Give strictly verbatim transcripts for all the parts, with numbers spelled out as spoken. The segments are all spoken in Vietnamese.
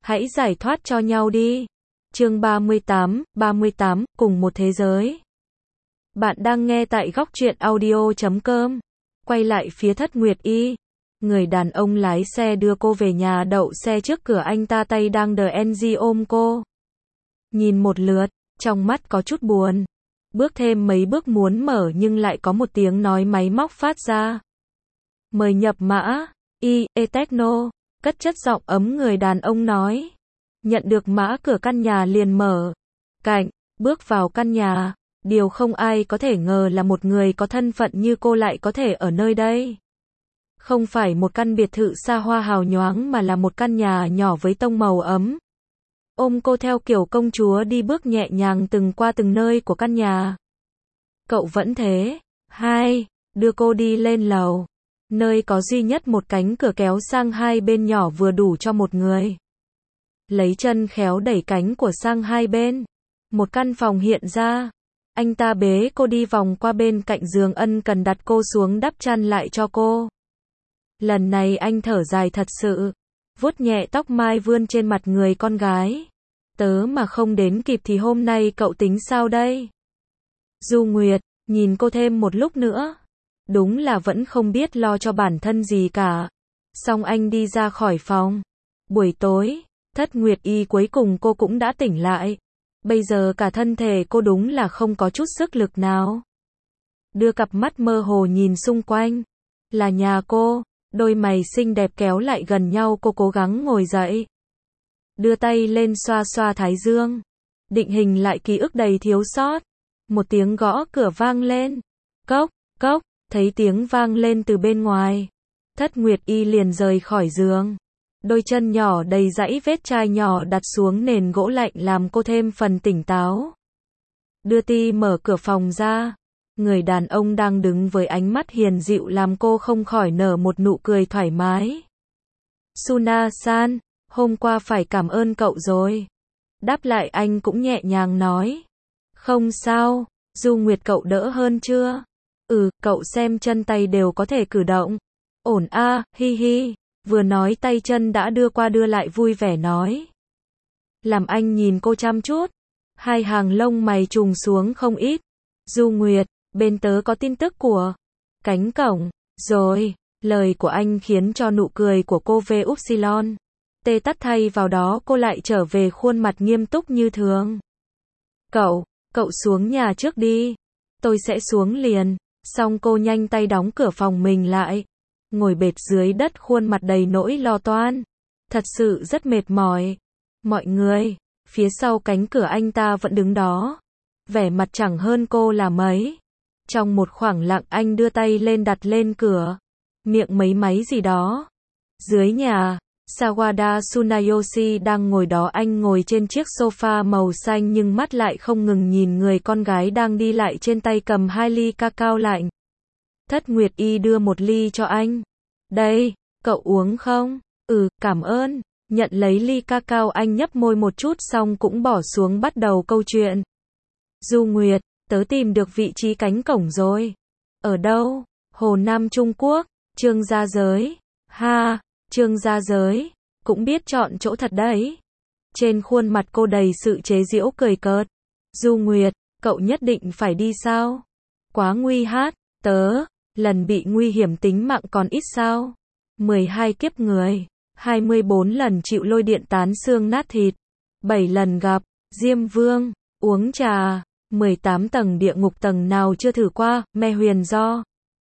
Hãy giải thoát cho nhau đi. Chương ba mươi tám, ba mươi tám, cùng một thế giới. Bạn đang nghe tại góc truyện audio chấm com. Quay lại phía Thất Nguyệt Y. Người đàn ông lái xe đưa cô về nhà đậu xe trước cửa anh ta, tay đang đờ en giê ôm cô. Nhìn một lượt, trong mắt có chút buồn. Bước thêm mấy bước muốn mở nhưng lại có một tiếng nói máy móc phát ra. Mời nhập mã, y, e techno, cất chất giọng ấm người đàn ông nói. Nhận được mã, cửa căn nhà liền mở. Cạnh, bước vào căn nhà, điều không ai có thể ngờ là một người có thân phận như cô lại có thể ở nơi đây. Không phải một căn biệt thự xa hoa hào nhoáng mà là một căn nhà nhỏ với tông màu ấm. Ôm cô theo kiểu công chúa đi bước nhẹ nhàng từng qua từng nơi của căn nhà. Cậu vẫn thế. Hai, đưa cô đi lên lầu. Nơi có duy nhất một cánh cửa kéo sang hai bên nhỏ vừa đủ cho một người. Lấy chân khéo đẩy cánh của sang hai bên. Một căn phòng hiện ra. Anh ta bế cô đi vòng qua bên cạnh giường, ân cần đặt cô xuống, đắp chăn lại cho cô. Lần này anh thở dài thật sự. Vuốt nhẹ tóc mai vươn trên mặt người con gái. Tớ mà không đến kịp thì hôm nay cậu tính sao đây? Du Nguyệt, nhìn cô thêm một lúc nữa. Đúng là vẫn không biết lo cho bản thân gì cả. Xong anh đi ra khỏi phòng. Buổi tối, Thất Nguyệt Y cuối cùng cô cũng đã tỉnh lại. Bây giờ cả thân thể cô đúng là không có chút sức lực nào. Đưa cặp mắt mơ hồ nhìn xung quanh. Là nhà cô. Đôi mày xinh đẹp kéo lại gần nhau, cô cố gắng ngồi dậy. Đưa tay lên xoa xoa thái dương. Định hình lại ký ức đầy thiếu sót. Một tiếng gõ cửa vang lên. Cốc, cốc, thấy tiếng vang lên từ bên ngoài. Thất Nguyệt Y liền rời khỏi giường. Đôi chân nhỏ đầy dãy vết chai nhỏ đặt xuống nền gỗ lạnh làm cô thêm phần tỉnh táo. Đưa ti mở cửa phòng ra. Người đàn ông đang đứng với ánh mắt hiền dịu làm cô không khỏi nở một nụ cười thoải mái. Suna-san, hôm qua phải cảm ơn cậu rồi. Đáp lại anh cũng nhẹ nhàng nói. Không sao, Du Nguyệt, cậu đỡ hơn chưa? Ừ, cậu xem chân tay đều có thể cử động. Ổn a, à, hi hi. Vừa nói tay chân đã đưa qua đưa lại vui vẻ nói. Làm anh nhìn cô chăm chút. Hai hàng lông mày trùng xuống không ít. Du Nguyệt, bên tớ có tin tức của cánh cổng. Rồi, lời của anh khiến cho nụ cười của cô về Upsilon. Tê tắt, thay vào đó cô lại trở về khuôn mặt nghiêm túc như thường. Cậu, cậu xuống nhà trước đi. Tôi sẽ xuống liền. Xong cô nhanh tay đóng cửa phòng mình lại. Ngồi bệt dưới đất, khuôn mặt đầy nỗi lo toan. Thật sự rất mệt mỏi. Mọi người, phía sau cánh cửa anh ta vẫn đứng đó. Vẻ mặt chẳng hơn cô là mấy. Trong một khoảng lặng anh đưa tay lên đặt lên cửa. Miệng mấy máy gì đó. Dưới nhà, Sawada Tsunayoshi đang ngồi đó, anh ngồi trên chiếc sofa màu xanh nhưng mắt lại không ngừng nhìn người con gái đang đi lại, trên tay cầm hai ly cacao lạnh. Thất Nguyệt Y đưa một ly cho anh. Đây, cậu uống không? Ừ, cảm ơn. Nhận lấy ly cacao, anh nhấp môi một chút xong cũng bỏ xuống, bắt đầu câu chuyện. Du Nguyệt, tớ tìm được vị trí cánh cổng rồi. Ở đâu? Hồ Nam Trung Quốc, Trương Gia Giới. Ha, Trương Gia Giới, cũng biết chọn chỗ thật đấy. Trên khuôn mặt cô đầy sự chế giễu cười cợt. Du Nguyệt, cậu nhất định phải đi sao? Quá nguy hát, tớ, lần bị nguy hiểm tính mạng còn ít sao? mười hai kiếp người, hai mươi bốn lần chịu lôi điện tán xương nát thịt, bảy lần gặp Diêm Vương, uống trà, mười tám tầng địa ngục tầng nào chưa thử qua, me huyền do.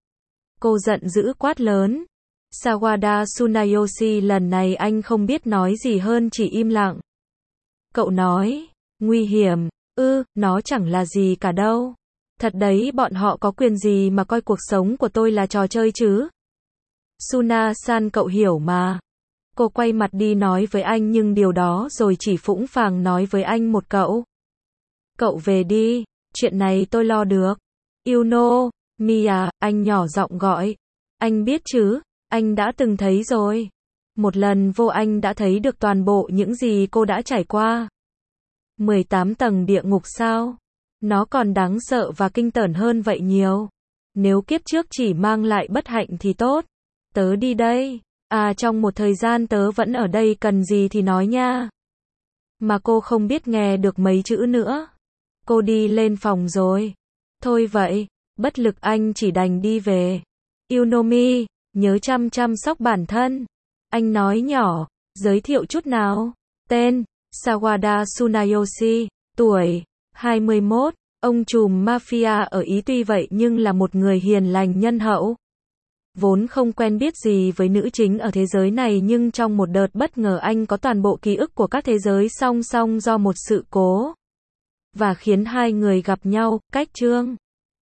Cô giận dữ quát lớn. Sawada Tsunayoshi lần này anh không biết nói gì hơn, chỉ im lặng. Cậu nói, nguy hiểm, ư, nó chẳng là gì cả đâu. Thật đấy, bọn họ có quyền gì mà coi cuộc sống của tôi là trò chơi chứ? Suna-san, cậu hiểu mà. Cô quay mặt đi nói với anh nhưng điều đó rồi chỉ phũng phàng nói với anh một cậu. Cậu về đi, chuyện này tôi lo được. Yuno, Mia, anh nhỏ giọng gọi. Anh biết chứ, anh đã từng thấy rồi. Một lần vô anh đã thấy được toàn bộ những gì cô đã trải qua. mười tám tầng địa ngục sao? Nó còn đáng sợ và kinh tởn hơn vậy nhiều. Nếu kiếp trước chỉ mang lại bất hạnh thì tốt. Tớ đi đây. À trong một thời gian tớ vẫn ở đây cần gì thì nói nha. Mà cô không biết nghe được mấy chữ nữa. Cô đi lên phòng rồi. Thôi vậy, bất lực anh chỉ đành đi về. Yunomi, nhớ chăm chăm sóc bản thân. Anh nói nhỏ, giới thiệu chút nào. Tên, Sawada Tsunayoshi, tuổi, hai mươi mốt, ông trùm mafia ở Ý tuy vậy nhưng là một người hiền lành nhân hậu. Vốn không quen biết gì với nữ chính ở thế giới này nhưng trong một đợt bất ngờ anh có toàn bộ ký ức của các thế giới song song do một sự cố. Và khiến hai người gặp nhau, cách chương.